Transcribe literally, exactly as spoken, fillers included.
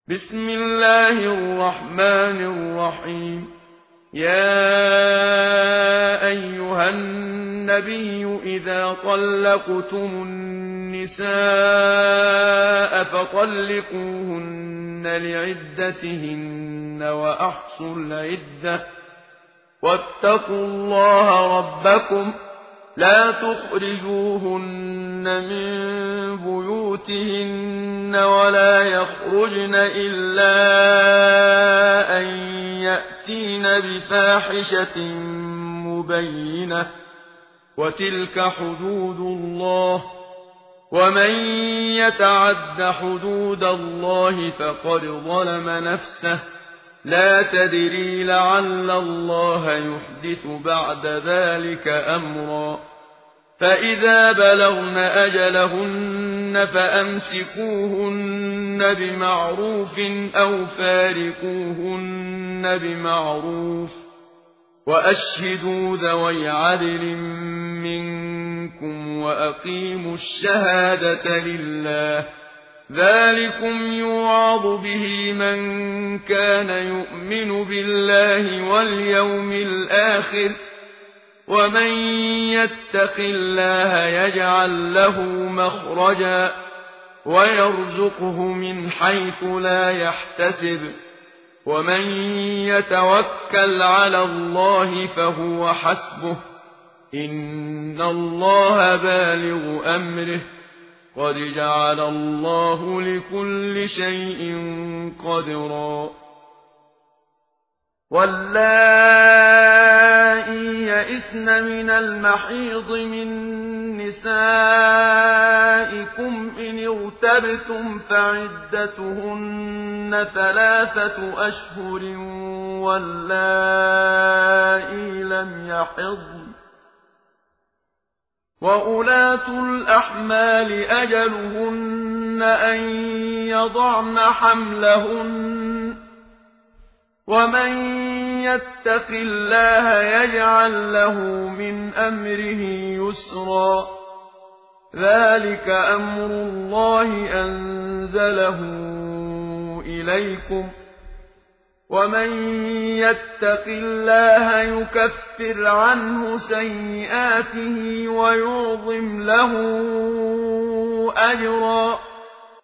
بسم الله الرحمن الرحيم. يا أيها النبي إذا طلقتم النساء فطلقوهن لعدتهن وأحصوا العدة واتقوا الله ربكم لا تخرجوهن من بيوتهن ولا يخرجن إلا أن يأتين بفاحشة مبينة وتلك حدود الله ومن يتعد حدود الله فقد ظلم نفسه لا تدري لعل الله يحدث بعد ذلك أمرا. فإذا بلغن أجلهن فأمسكوهن بمعروف أو فارقوهن بمعروف وأشهدوا ذوي عدل منكم وأقيموا الشهادة لله ذلكم يوعظ به من كان يؤمن بالله واليوم الآخر ومن يتق الله يجعل له مخرجا ويرزقه من حيث لا يحتسب ومن يتوكل على الله فهو حسبه إن الله بالغ أمره قد جعل الله لكل شيء قدرا. واللائي يئسن من المحيض من نسائكم إن ارتبتم فعدتهن ثلاثة أشهر واللائي لم يحضن وأولاة الأحمال أجلهن أن يضعن حملهن ومن يتق الله يجعل له من أمره يسرا ذلك أمر الله أنزله إليكم ومن يتق الله يكفر عنه سيئاته ويعظم له أجرا.